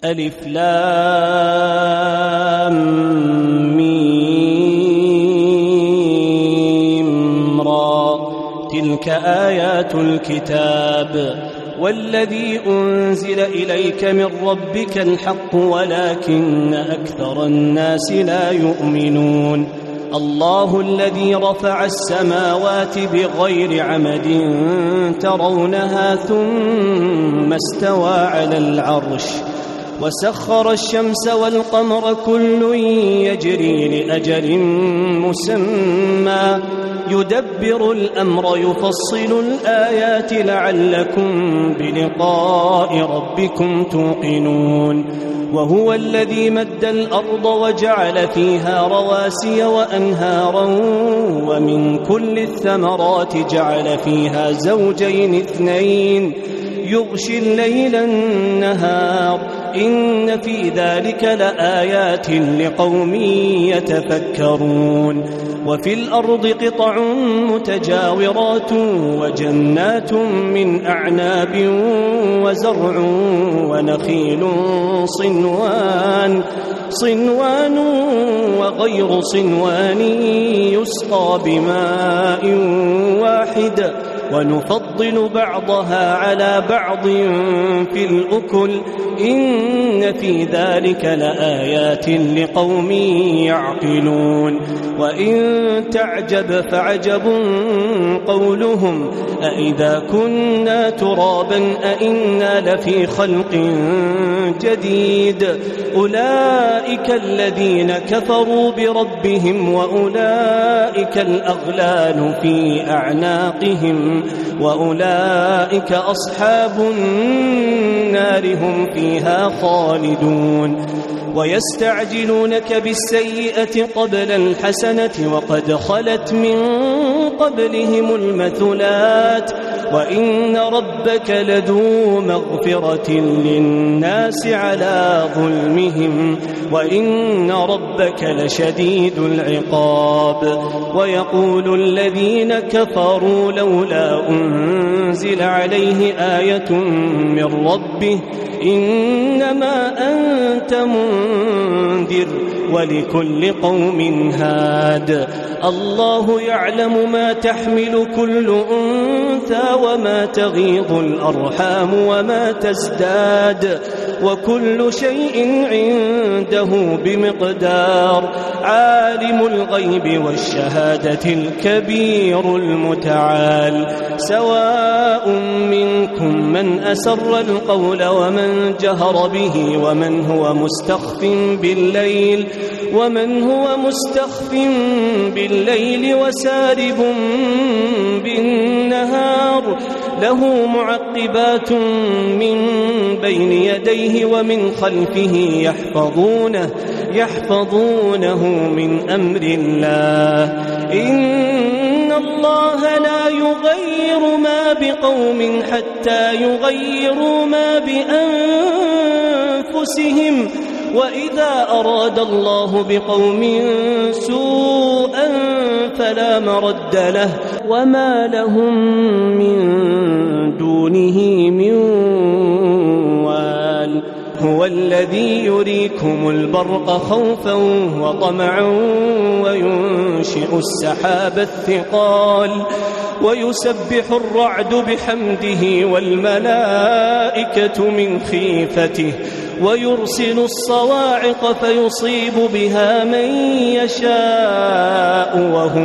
ألف لام ميم را تلك آيات الكتاب والذي أنزل إليك من ربك الحق ولكن أكثر الناس لا يؤمنون الله الذي رفع السماوات بغير عمد ترونها ثم استوى على العرش وسخر الشمس والقمر كل يجري لأجل مسمى يدبر الأمر يفصل الآيات لعلكم بلقاء ربكم توقنون وهو الذي مد الأرض وجعل فيها رواسي وأنهارا ومن كل الثمرات جعل فيها زوجين اثنين يغشي الليل النهار إن في ذلك لآيات لقوم يتفكرون وفي الأرض قطع متجاورات وجنات من أعناب وزرع ونخيل صنوان وغير صنوان يسقى بماء واحد ونفضل بعضها على بعض في الأكل إن في ذلك لآيات لقوم يعقلون وإن تعجب فعجب قولهم أإذا كنا ترابا أإنا لفي خلق جديد أولئك الذين كفروا بربهم وأولئك الأغلال في أعناقهم وأولئك أصحاب النار هم فيها خالدون ويستعجلونك بالسيئة قبل الحسنة وقد خلت من قبلهم المثلات وإن ربك لذو مغفرة للناس على ظلمهم وإن ربك لشديد العقاب ويقول الذين كفروا لولا أنزل عليه آية من ربه إنما أنت منذر ولكل قوم هاد الله يعلم ما تحمل كل أنثى وما تغيض الأرحام وما تزداد وكل شيء عنده بمقدار عالم الغيب والشهادة الكبير المتعال سواء منكم من أسر القول ومن جهر به ومن هو مستخف بالليل وسارب بالنهار له معقبات من بين يديه ومن خلفه يحفظونه من أمر الله إن الله لا يغير ما بقوم حتى يغيروا ما بأنفسهم وإذا أراد الله بقوم سوءا فلا مرد له وما لهم من دونه من وال هو الذي يريكم البرق خوفا وطمعا وينشئ السحاب الثقال ويسبح الرعد بحمده والملائكة من خيفته ويرسل الصواعق فيصيب بها من يشاء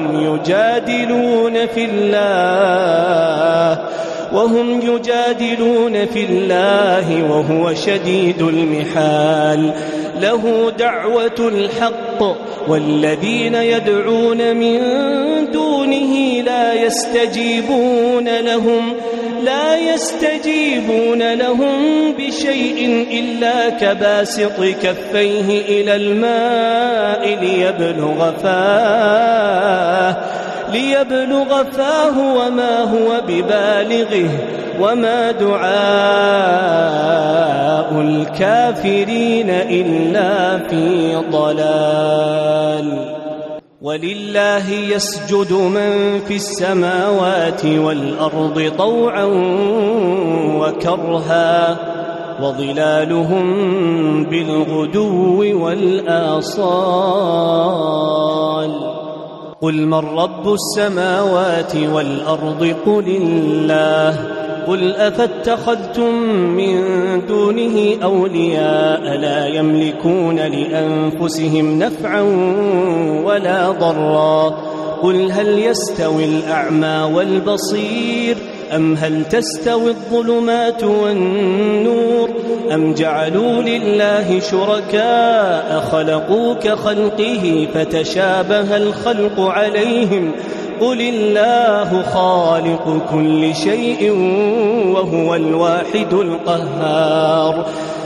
وهم يجادلون في الله وهو شديد المحال له دعوة الحق والذين يدعون من دونه لا يستجيبون لهم بشيء إلا كباسط كفيه إلى الماء ليبلغ فاه وما هو ببالغه وما دعاء الكافرين إلا في ضلال ولله يسجد من في السماوات والأرض طوعا وكرها وظلالهم بالغدو والآصال قل من رب السماوات والأرض قل الله قل أفاتخذتم من دونه أولياء لا يملكون لأنفسهم نفعا ولا ضرا قل هل يستوي الأعمى والبصير أم هل تستوي الظلمات والنور أم جعلوا لله شركاء خلقوا كخلقه فتشابه الخلق عليهم قل الله خالق كل شيء وهو الواحد القهار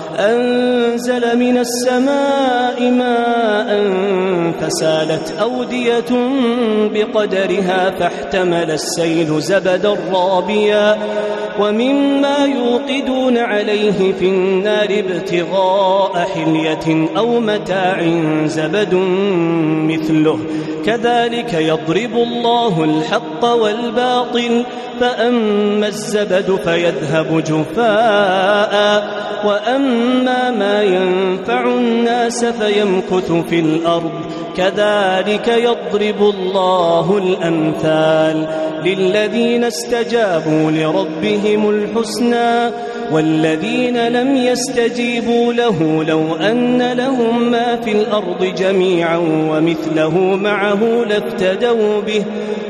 أنزل من السماء ماء فسالت أودية بقدرها فاحتمل السيل زبدا رابيا ومما يوقدون عليه في النار ابتغاء حلية أو متاع زبد مثله كذلك يضرب الله الحق والباطل فأما الزبد فيذهب جفاء وأما ما ينفع الناس فيمكث في الأرض كذلك يضرب الله الأمثال للذين استجابوا لربهم الحسنى والذين لم يستجيبوا له لو أن لهم ما في الأرض جميعا ومثله معه لافتدوا به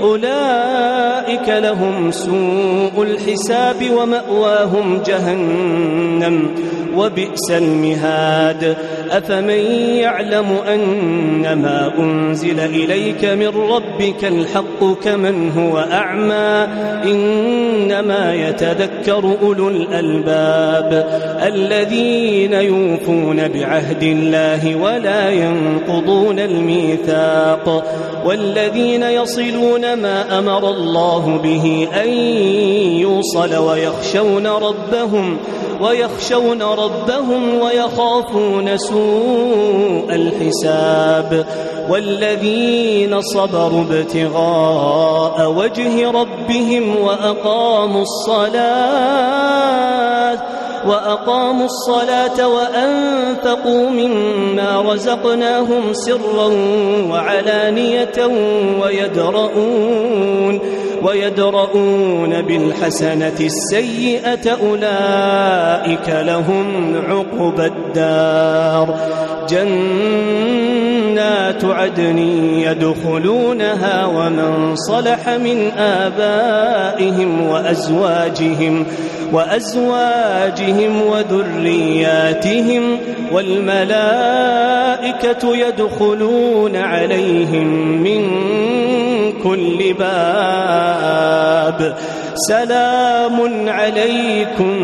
أولئك لهم سوء الحساب ومأواهم جهنم وبئس المهاد أفمن يعلم أنما أنزل إليك من ربك الحق كمن هو أعمى إنما يتذكر أولو الألباب الذين يوفون بعهد الله ولا ينقضون الميثاق والذين يصلون ما أمر الله به أن يوصل ويخشون ربهم ويخافون سوء الحساب والذين صبروا ابتغاء وجه ربهم وأقاموا الصلاة وأنفقوا مما رزقناهم سرا وعلانية ويدرؤون بالحسنة السيئة أولئك لهم عقبى الدار جنات عدن يدخلونها ومن صلح من آبائهم وأزواجهم وذرياتهم والملائكة يدخلون عليهم من كل باب سلام عليكم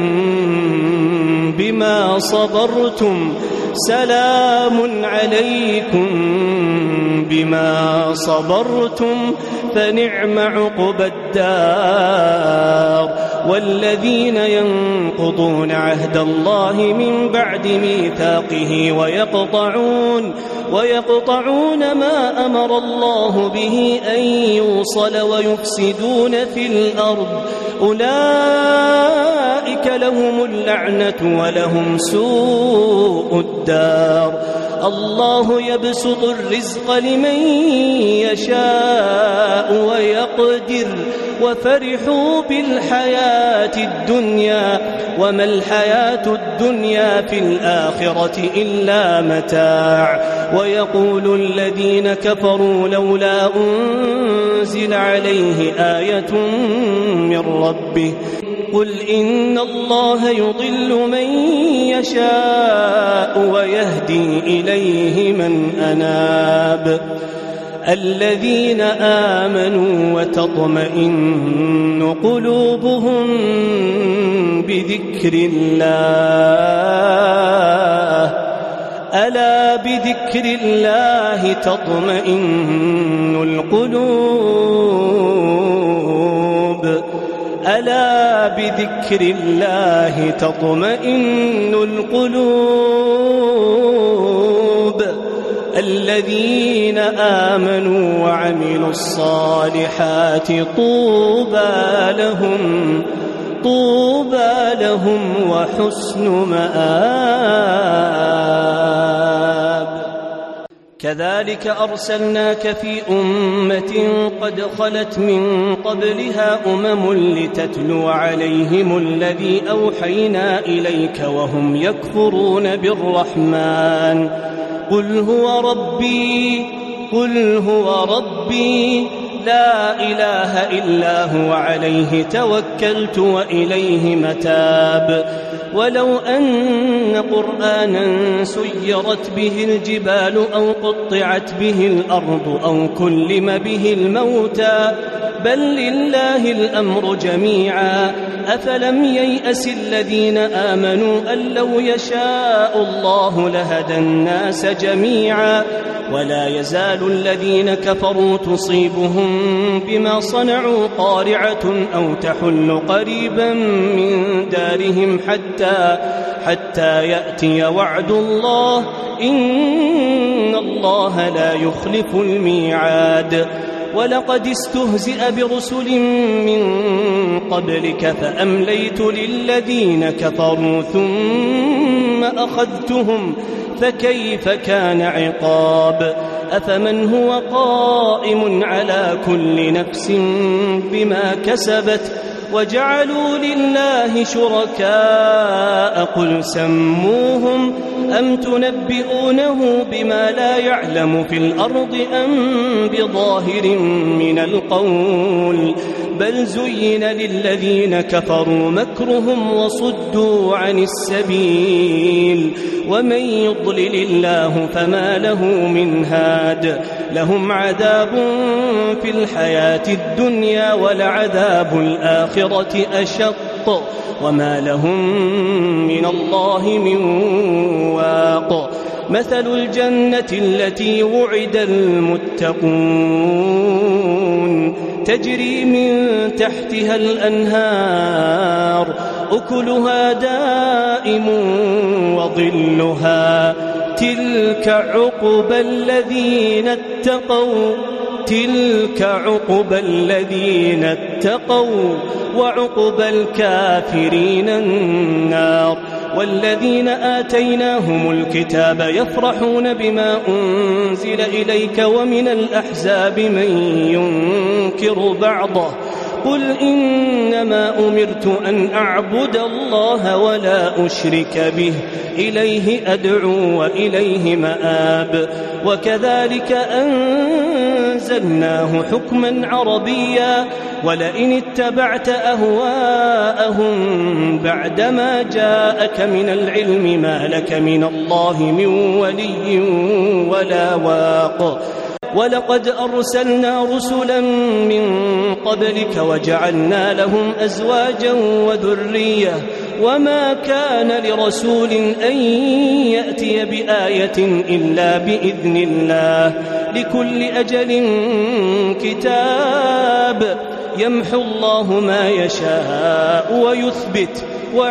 بما صبرتم فنعم عقبى الدار والذين ينقضون عهد الله من بعد ميثاقه ويقطعون ما أمر الله به أن يوصل ويفسدون في الأرض أولئك لهم اللعنة ولهم سوء الدار الله يبسط الرزق لمن يشاء ويقدر وفرحوا بالحياة الدنيا وما الحياة الدنيا في الآخرة إلا متاع ويقول الذين كفروا لولا أنزل عليه آية من ربه قل إن الله يضل من يشاء ويهدي إليه من أناب الذين آمنوا وتطمئن قلوبهم بذكر الله ألا بذكر الله تطمئن القلوب ألا بذكر الله تطمئن القلوب الذين آمنوا وعملوا الصالحات طوبى طوبى لهم وحسن مآب. كذلك أرسلناك في أمة قد خلت من قبلها لتتلو عليهم الذي أوحينا إليك وهم يكفرون بالرحمن. قل هو ربي لا إله إلا هو عليه توكلت وإليه متاب. ولو أن قرآنا سيرت به الجبال أو قطعت به الأرض أو كلم به الموتى بل لله الأمر جميعا أفلم ييأس الذين آمنوا أن لو يشاء الله لهدى الناس جميعا ولا يزال الذين كفروا تصيبهم بما صنعوا قارعة أو تحل قريبا من دارهم حتى يأتي وعد الله إن الله لا يخلف الميعاد. ولقد استهزئ برسل من قبلك فأمليت للذين كفروا ثم أخذتهم فكيف كان عقاب. أفمن هو قائم على كل نفس بما كسبت وجعلوا لله شركاء قل سموهم أم تنبئونه بما لا يعلم في الأرض أم بظاهر من القول بل زين للذين كفروا مكرهم وصدوا عن السبيل ومن يضلل الله فما له من هاد. لهم عذاب في الحياة الدنيا ولعذاب الآخرة أشق وما لهم من الله من واق. مثل الجنة التي وعد المتقون تجري من تحتها الأنهار أكلها دائم وظلها تلك عقبى الذين اتقوا وعقبى الكافرين النار. والذين آتيناهم الكتاب يفرحون بما أنزل إليك ومن الأحزاب من ينكر بعضه قل إنما أمرت أن أعبد الله ولا أشرك به إليه أدعو وإليه مآب. وكذلك أنزلناه حكما عربيا ولئن اتبعت أهواءهم بعدما جاءك من العلم ما لك من الله من ولي ولا واق. ولقد أرسلنا رسلا من قبلك وجعلنا لهم أزواجا وذرية وما كان لرسول أن يأتي بآية إلا بإذن الله لكل أجل كتاب يمحو الله ما يشاء ويثبت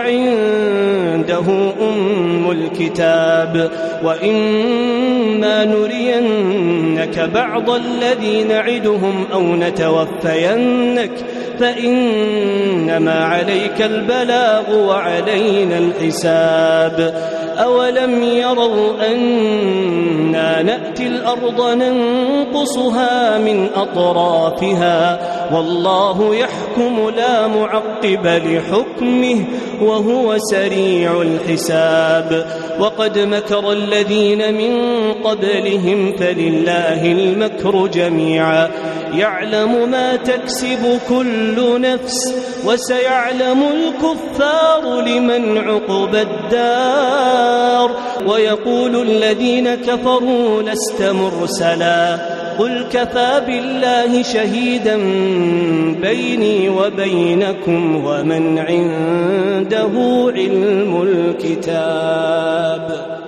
وعنده أم الكتاب. وإما نرينك بعض الذي نعدهم أو نتوفينك فإنما عليك البلاغ وعلينا الحساب. أولم يروا أنا نأتي الأرض ننقصها من أطرافها والله يحكم لا معقب لحكمه وهو سريع الحساب. وقد مكر الذين من قبلهم فلله المكر جميعا يعلم ما تكسب كل نفس وسيعلم الكفار لمن عقبى الدار. ويقول الذين كفروا لست مرسلا قل كفى بالله شهيدا بيني وبينكم ومن عنده علم الكتاب.